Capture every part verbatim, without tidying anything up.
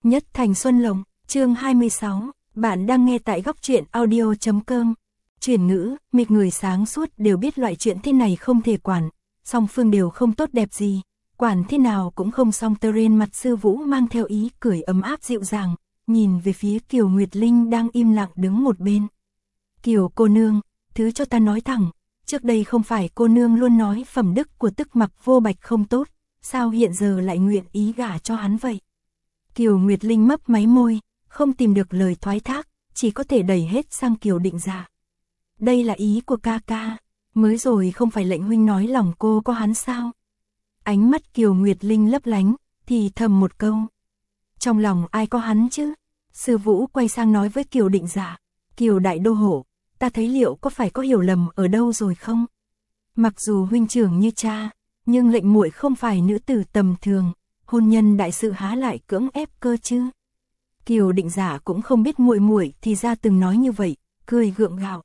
Nhất Thành Xuân Lộc, chương hai mươi sáu, bạn đang nghe tại góc truyện audio chấm com. Chuyển ngữ, mịch người sáng suốt đều biết loại chuyện thế này không thể quản, song phương đều không tốt đẹp gì, quản thế nào cũng không xong. Terrain mặt Sư Vũ mang theo ý cười ấm áp dịu dàng, nhìn về phía Kiều Nguyệt Linh đang im lặng đứng một bên. Kiều cô nương, thứ cho ta nói thẳng, trước đây không phải cô nương luôn nói phẩm đức của Tức Mặc Vô Bạch không tốt, sao hiện giờ lại nguyện ý gả cho hắn vậy? Kiều Nguyệt Linh mấp máy môi, không tìm được lời thoái thác, chỉ có thể đẩy hết sang Kiều Định Dạ. Đây là ý của ca ca, mới rồi không phải lệnh huynh nói lòng cô có hắn sao? Ánh mắt Kiều Nguyệt Linh lấp lánh, thì thầm một câu. Trong lòng ai có hắn chứ? Sư Vũ quay sang nói với Kiều Định Dạ, Kiều đại đô hộ, ta thấy liệu có phải có hiểu lầm ở đâu rồi không? Mặc dù huynh trưởng như cha, nhưng lệnh muội không phải nữ tử tầm thường, hôn nhân đại sự há lại cưỡng ép cơ chứ? Kiều Định Dạ cũng không biết muội muội thì ra từng nói như vậy, cười gượng gạo.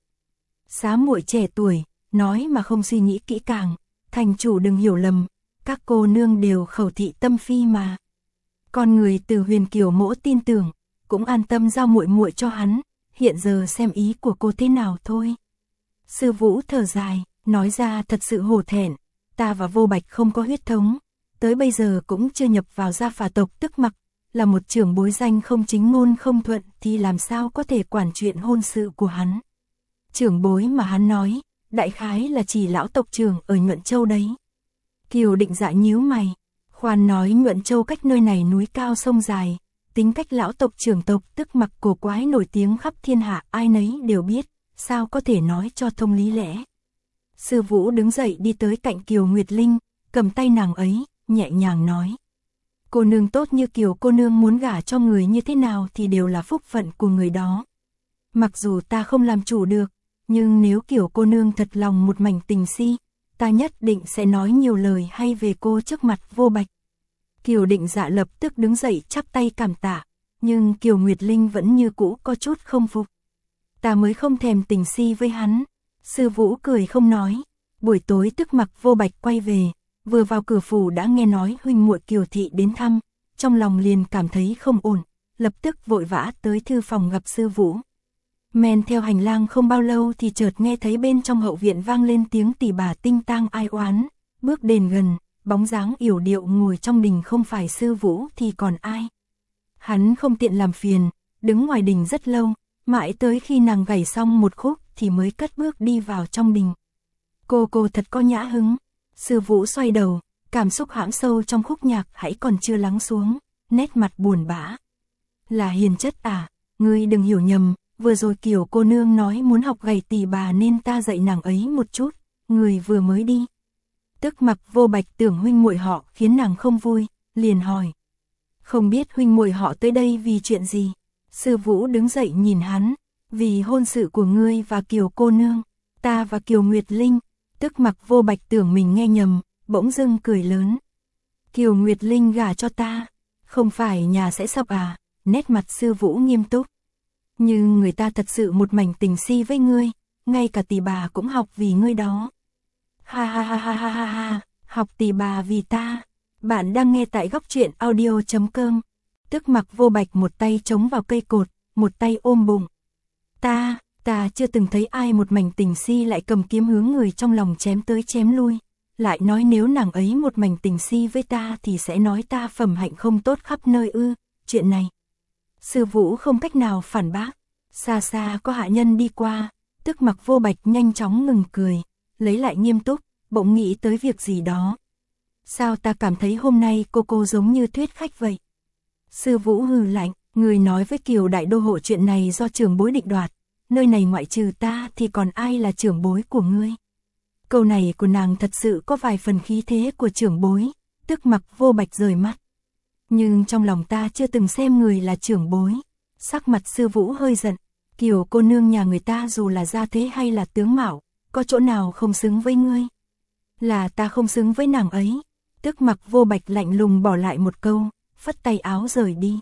Xá muội trẻ tuổi, nói mà không suy nghĩ kỹ càng, thành chủ đừng hiểu lầm, các cô nương đều khẩu thị tâm phi mà. Con người từ Huyền Kiều mỗ tin tưởng, cũng an tâm giao muội muội cho hắn, hiện giờ xem ý của cô thế nào thôi. Sư Vũ thở dài, nói ra thật sự hổ thẹn, ta và Vô Bạch không có huyết thống, tới bây giờ cũng chưa nhập vào gia phả tộc Tức Mặc, là một trưởng bối danh không chính ngôn không thuận thì làm sao có thể quản chuyện hôn sự của hắn. Trưởng bối mà hắn nói, đại khái là chỉ lão tộc trưởng ở Nhuận Châu đấy. Kiều Định Dạ nhíu mày, khoan nói Nhuận Châu cách nơi này núi cao sông dài, tính cách lão tộc trưởng tộc Tức Mặc cổ quái nổi tiếng khắp thiên hạ ai nấy đều biết, sao có thể nói cho thông lý lẽ. Sư Vũ đứng dậy đi tới cạnh Kiều Nguyệt Linh, cầm tay nàng ấy, nhẹ nhàng nói. Cô nương tốt như Kiều cô nương muốn gả cho người như thế nào thì đều là phúc phận của người đó. Mặc dù ta không làm chủ được, nhưng nếu Kiều cô nương thật lòng một mảnh tình si, ta nhất định sẽ nói nhiều lời hay về cô trước mặt Vô Bạch. Kiều Định Dạ lập tức đứng dậy chắp tay cảm tạ, nhưng Kiều Nguyệt Linh vẫn như cũ có chút không phục. Ta mới không thèm tình si với hắn. Sư Vũ cười không nói. Buổi tối Tức Mặc Vô Bạch quay về, vừa vào cửa phủ đã nghe nói huynh muội Kiều thị đến thăm, trong lòng liền cảm thấy không ổn, lập tức vội vã tới thư phòng gặp Sư Vũ. Men theo hành lang không bao lâu thì chợt nghe thấy bên trong hậu viện vang lên tiếng tỳ bà tinh tang ai oán, bước đến gần, bóng dáng yểu điệu ngồi trong đình không phải Sư Vũ thì còn ai. Hắn không tiện làm phiền, đứng ngoài đình rất lâu, mãi tới khi nàng gảy xong một khúc thì mới cất bước đi vào trong đình. Cô cô thật có nhã hứng. Sư Vũ xoay đầu, cảm xúc hãm sâu trong khúc nhạc hãy còn chưa lắng xuống, nét mặt buồn bã. Là hiền chất à, ngươi đừng hiểu nhầm, vừa rồi Kiều cô nương nói muốn học gảy tỳ bà nên ta dạy nàng ấy một chút, người vừa mới đi. Tức Mặc Vô Bạch tưởng huynh muội họ khiến nàng không vui, liền hỏi. Không biết huynh muội họ tới đây vì chuyện gì? Sư Vũ đứng dậy nhìn hắn, vì hôn sự của ngươi và Kiều cô nương, ta và Kiều Nguyệt Linh. Tức Mặc Vô Bạch tưởng mình nghe nhầm, bỗng dưng cười lớn. Kiều Nguyệt Linh gả cho ta, không phải nhà sẽ sập à? Nét mặt Sư Vũ nghiêm túc. Nhưng người ta thật sự một mảnh tình si với ngươi, ngay cả tỳ bà cũng học vì ngươi đó. Ha ha ha ha ha ha ha, học tỳ bà vì ta. Bạn đang nghe tại góc truyện audio chấm com. Tức Mặc Vô Bạch một tay chống vào cây cột, một tay ôm bụng. Ta, ta chưa từng thấy ai một mảnh tình si lại cầm kiếm hướng người trong lòng chém tới chém lui. Lại nói nếu nàng ấy một mảnh tình si với ta thì sẽ nói ta phẩm hạnh không tốt khắp nơi ư, chuyện này. Sư Vũ không cách nào phản bác, xa xa có hạ nhân đi qua, Tức Mặc Vô Bạch nhanh chóng ngừng cười, lấy lại nghiêm túc, bỗng nghĩ tới việc gì đó. Sao ta cảm thấy hôm nay cô cô giống như thuyết khách vậy? Sư Vũ hừ lạnh, người nói với Kiều đại đô hộ chuyện này do trưởng bối định đoạt, nơi này ngoại trừ ta thì còn ai là trưởng bối của ngươi? Câu này của nàng thật sự có vài phần khí thế của trưởng bối, Tức Mặc Vô Bạch rời mắt. Nhưng trong lòng ta chưa từng xem người là trưởng bối. Sắc mặt Sư Vũ hơi giận, Kiều cô nương nhà người ta dù là gia thế hay là tướng mạo, có chỗ nào không xứng với ngươi? Là ta không xứng với nàng ấy. Tức Mặc Vô Bạch lạnh lùng bỏ lại một câu, phất tay áo rời đi.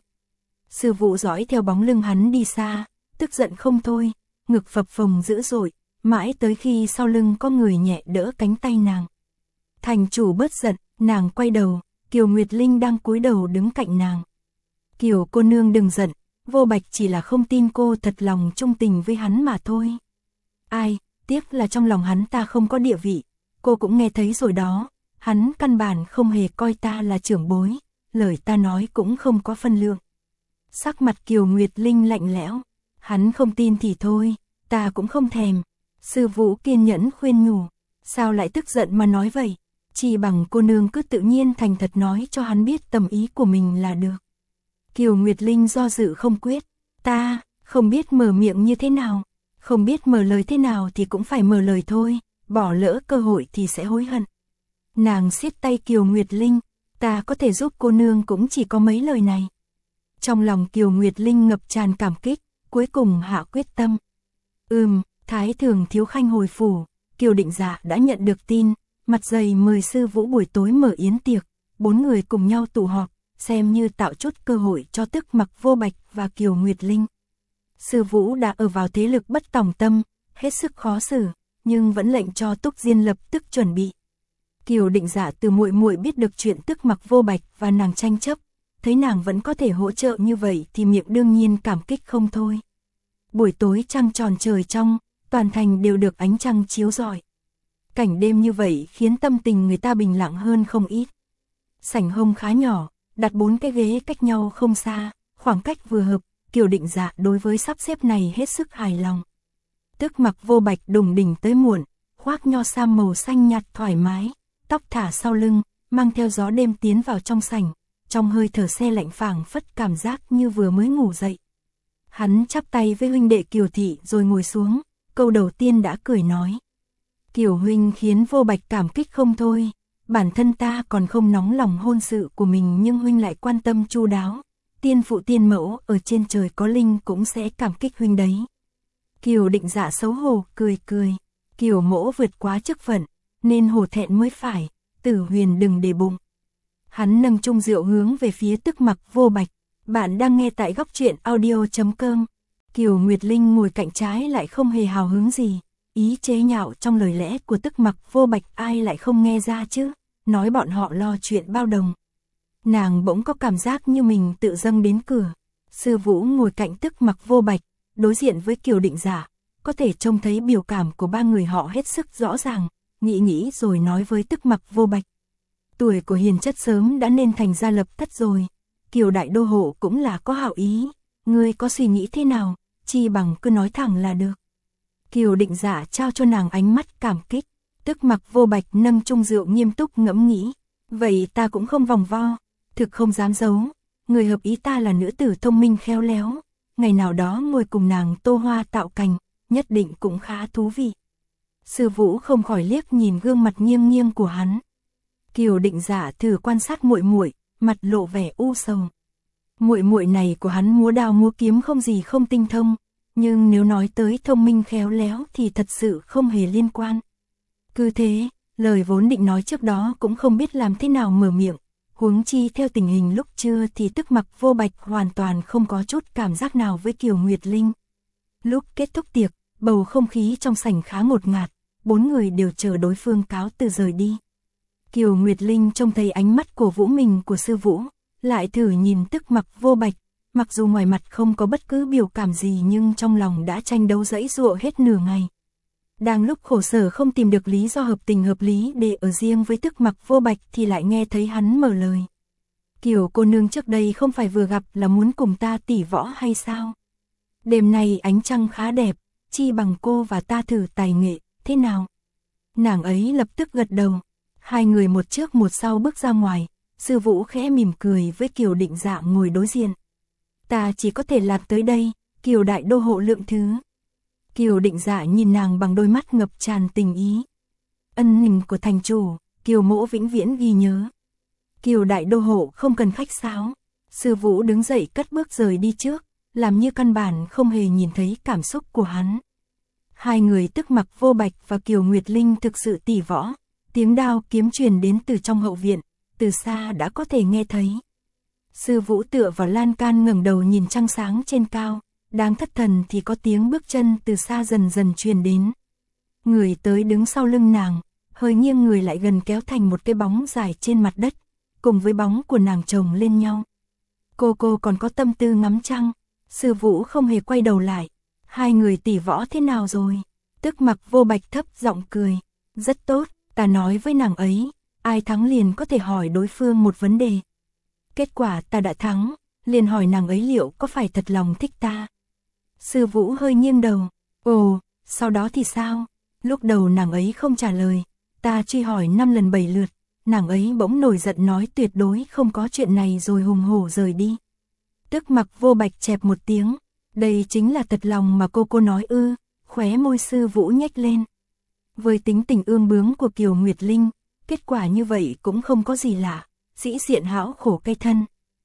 Sư Vũ dõi theo bóng lưng hắn đi xa, tức giận không thôi, ngực phập phồng dữ dội, mãi tới khi sau lưng có người nhẹ đỡ cánh tay nàng. Thành chủ bớt giận, nàng quay đầu, Kiều Nguyệt Linh đang cúi đầu đứng cạnh nàng. Kiều cô nương đừng giận, Vô Bạch chỉ là không tin cô thật lòng trung tình với hắn mà thôi. Ai, tiếc là trong lòng hắn ta không có địa vị, cô cũng nghe thấy rồi đó, hắn căn bản không hề coi ta là trưởng bối, lời ta nói cũng không có phân lượng. Sắc mặt Kiều Nguyệt Linh lạnh lẽo, hắn không tin thì thôi, ta cũng không thèm. Sư Vũ kiên nhẫn khuyên nhủ, sao lại tức giận mà nói vậy, chỉ bằng cô nương cứ tự nhiên thành thật nói cho hắn biết tầm ý của mình là được. Kiều Nguyệt Linh do dự không quyết, ta không biết mở miệng như thế nào, không biết mở lời thế nào thì cũng phải mở lời thôi, bỏ lỡ cơ hội thì sẽ hối hận. Nàng siết tay Kiều Nguyệt Linh, ta có thể giúp cô nương cũng chỉ có mấy lời này. Trong lòng Kiều Nguyệt Linh ngập tràn cảm kích, cuối cùng hạ quyết tâm. Ừm, Thái Thường Thiếu Khanh hồi phủ, Kiều Định Dạ đã nhận được tin, mặt dày mời sư Vũ buổi tối mở yến tiệc, bốn người cùng nhau tụ họp, xem như tạo chút cơ hội cho Tức Mặc Vô Bạch và Kiều Nguyệt Linh. Sư Vũ đã ở vào thế lực bất tòng tâm, hết sức khó xử, nhưng vẫn lệnh cho Túc Diên lập tức chuẩn bị. Kiều Định Dạ từ muội muội biết được chuyện Tức Mặc Vô Bạch và nàng tranh chấp, thấy nàng vẫn có thể hỗ trợ như vậy thì miệng đương nhiên cảm kích không thôi. Buổi tối trăng tròn trời trong, toàn thành đều được ánh trăng chiếu rọi. Cảnh đêm như vậy khiến tâm tình người ta bình lặng hơn không ít. Sảnh hông khá nhỏ, đặt bốn cái ghế cách nhau không xa, khoảng cách vừa hợp, Kiều Định Dạ đối với sắp xếp này hết sức hài lòng. Tức Mặc Vô Bạch đùng đỉnh tới muộn, khoác nho sam màu xanh nhạt thoải mái, tóc thả sau lưng, mang theo gió đêm tiến vào trong sảnh, trong hơi thở se lạnh phảng phất cảm giác như vừa mới ngủ dậy. Hắn chắp tay với huynh đệ Kiều thị rồi ngồi xuống, câu đầu tiên đã cười nói. Kiều huynh khiến Vô Bạch cảm kích không thôi, bản thân ta còn không nóng lòng hôn sự của mình nhưng huynh lại quan tâm chu đáo, tiên phụ tiên mẫu ở trên trời có linh cũng sẽ cảm kích huynh đấy. Kiều Định Dạ xấu hổ cười cười, Kiều mỗ vượt quá chức phận, nên hổ thẹn mới phải, Tử Huyền đừng để bụng. Hắn nâng chung rượu hướng về phía Tức Mặc Vô Bạch. Bạn đang nghe tại góc truyện audio chấm com. Kiều Nguyệt Linh ngồi cạnh trái lại không hề hào hứng gì, ý chế nhạo trong lời lẽ của Tức Mặc Vô Bạch ai lại không nghe ra chứ, nói bọn họ lo chuyện bao đồng. Nàng bỗng có cảm giác như mình tự dâng đến cửa. Sư Vũ ngồi cạnh Tức Mặc Vô Bạch, đối diện với Kiều Định Dạ, có thể trông thấy biểu cảm của ba người họ hết sức rõ ràng, nghĩ nghĩ rồi nói với Tức Mặc Vô Bạch. Tuổi của hiền chất sớm đã nên thành gia lập thất rồi, Kiều đại đô hộ cũng là có hảo ý, ngươi có suy nghĩ thế nào, chi bằng cứ nói thẳng là được. Kiều Định Dạ trao cho nàng ánh mắt cảm kích, Tức Mặc Vô Bạch nâng chung rượu nghiêm túc ngẫm nghĩ, vậy ta cũng không vòng vo, thực không dám giấu, người hợp ý ta là nữ tử thông minh khéo léo, ngày nào đó ngồi cùng nàng tô hoa tạo cành, nhất định cũng khá thú vị. Sư Vũ không khỏi liếc nhìn gương mặt nghiêng nghiêng của hắn. Kiều Định Dạ thử quan sát muội muội, mặt lộ vẻ u sầu. Muội muội này của hắn múa đao múa kiếm không gì không tinh thông, nhưng nếu nói tới thông minh khéo léo thì thật sự không hề liên quan. Cứ thế, lời vốn định nói trước đó cũng không biết làm thế nào mở miệng, huống chi theo tình hình lúc trưa thì Tức Mặc Vô Bạch hoàn toàn không có chút cảm giác nào với Kiều Nguyệt Linh. Lúc kết thúc tiệc, bầu không khí trong sảnh khá ngột ngạt, bốn người đều chờ đối phương cáo từ rời đi. Kiều Nguyệt Linh trông thấy ánh mắt cổ vũ mình của sư Vũ, lại thử nhìn Tức Mặc Vô Bạch, mặc dù ngoài mặt không có bất cứ biểu cảm gì nhưng trong lòng đã tranh đấu giãy giụa hết nửa ngày. Đang lúc khổ sở không tìm được lý do hợp tình hợp lý để ở riêng với Tức Mặc Vô Bạch thì lại nghe thấy hắn mở lời. Kiều cô nương trước đây không phải vừa gặp là muốn cùng ta tỉ võ hay sao? Đêm nay ánh trăng khá đẹp, chi bằng cô và ta thử tài nghệ, thế nào? Nàng ấy lập tức gật đầu. Hai người một trước một sau bước ra ngoài, sư Vũ khẽ mỉm cười với Kiều Định Dạ ngồi đối diện. Ta chỉ có thể làm tới đây, Kiều đại đô hộ lượng thứ. Kiều Định Dạ nhìn nàng bằng đôi mắt ngập tràn tình ý. Ân tình của thành chủ, Kiều mỗ vĩnh viễn ghi nhớ. Kiều đại đô hộ không cần khách sáo. Sư Vũ đứng dậy cất bước rời đi trước, làm như căn bản không hề nhìn thấy cảm xúc của hắn. Hai người Tức Mặc Vô Bạch và Kiều Nguyệt Linh thực sự tỉ võ. Tiếng đao kiếm truyền đến từ trong hậu viện, từ xa đã có thể nghe thấy. Sư Vũ tựa vào lan can ngẩng đầu nhìn trăng sáng trên cao, đang thất thần thì có tiếng bước chân từ xa dần dần truyền đến. Người tới đứng sau lưng nàng, hơi nghiêng người lại gần kéo thành một cái bóng dài trên mặt đất, cùng với bóng của nàng chồng lên nhau. Cô cô còn có tâm tư ngắm trăng. Sư Vũ không hề quay đầu lại. Hai người tỷ võ thế nào rồi? Tức Mặc Vô Bạch thấp giọng cười. Rất tốt, ta nói với nàng ấy, ai thắng liền có thể hỏi đối phương một vấn đề. Kết quả ta đã thắng, liền hỏi nàng ấy liệu có phải thật lòng thích ta. Sư Vũ hơi nghiêng đầu. Ồ, sau đó thì sao? Lúc đầu nàng ấy không trả lời, ta truy hỏi năm lần bảy lượt, nàng ấy bỗng nổi giận nói tuyệt đối không có chuyện này rồi hùng hổ rời đi. Tức Mặc Vô Bạch chẹp một tiếng, đây chính là thật lòng mà cô cô nói ư? Khóe môi Sư Vũ nhếch lên. Với tính tình ương bướng của Kiều Nguyệt Linh, kết quả như vậy cũng không có gì lạ, dĩ diện hão khổ cây thân.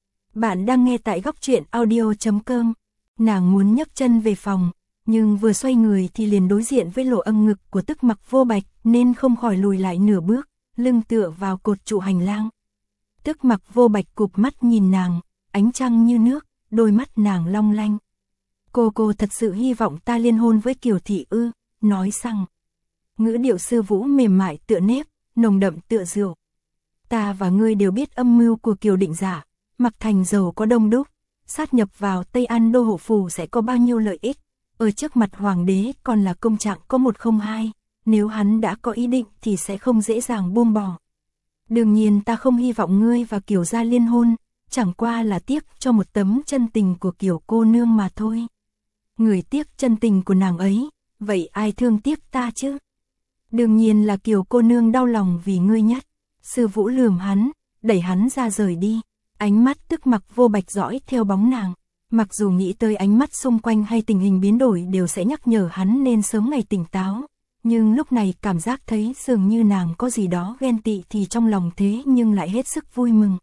Bạn đang nghe tại góc truyện audio chấm com. Nàng muốn nhấc chân về phòng, nhưng vừa xoay người thì liền đối diện với lỗ âm ngực của Tức Mặc Vô Bạch nên không khỏi lùi lại nửa bước, lưng tựa vào cột trụ hành lang. Tức Mặc Vô Bạch cụp mắt nhìn nàng, ánh trăng như nước, đôi mắt nàng long lanh. Cô cô thật sự hy vọng ta liên hôn với Kiều thị ư? Nói rằng. Ngữ điệu Sư Vũ mềm mại tựa nếp, nồng đậm tựa rượu. Ta và ngươi đều biết âm mưu của Kiều Định Giả, Mặc Thành giàu có đông đúc, sát nhập vào Tây An Đô hộ phủ sẽ có bao nhiêu lợi ích, ở trước mặt hoàng đế còn là công trạng có một không hai, nếu hắn đã có ý định thì sẽ không dễ dàng buông bỏ. Đương nhiên ta không hy vọng ngươi và Kiều gia liên hôn, chẳng qua là tiếc cho một tấm chân tình của Kiều cô nương mà thôi. Người tiếc chân tình của nàng ấy, vậy ai thương tiếc ta chứ? Đương nhiên là Kiều cô nương đau lòng vì ngươi nhất. Sư Vũ lườm hắn, đẩy hắn ra rời đi. Ánh mắt Tức Mặc Vô Bạch dõi theo bóng nàng. Mặc dù nghĩ tới ánh mắt xung quanh hay tình hình biến đổi đều sẽ nhắc nhở hắn nên sớm ngày tỉnh táo, nhưng lúc này cảm giác thấy dường như nàng có gì đó ghen tị thì trong lòng thế nhưng lại hết sức vui mừng.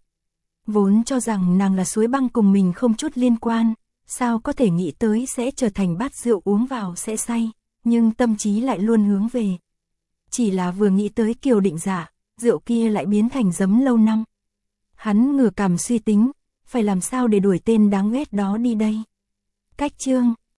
Vốn cho rằng nàng là suối băng cùng mình không chút liên quan, sao có thể nghĩ tới sẽ trở thành bát rượu uống vào sẽ say, nhưng tâm trí lại luôn hướng về. Chỉ là vừa nghĩ tới Kiều Định Giả, rượu kia lại biến thành giấm lâu năm. Hắn ngửa cằm suy tính, phải làm sao để đuổi tên đáng ghét đó đi đây. Cách chương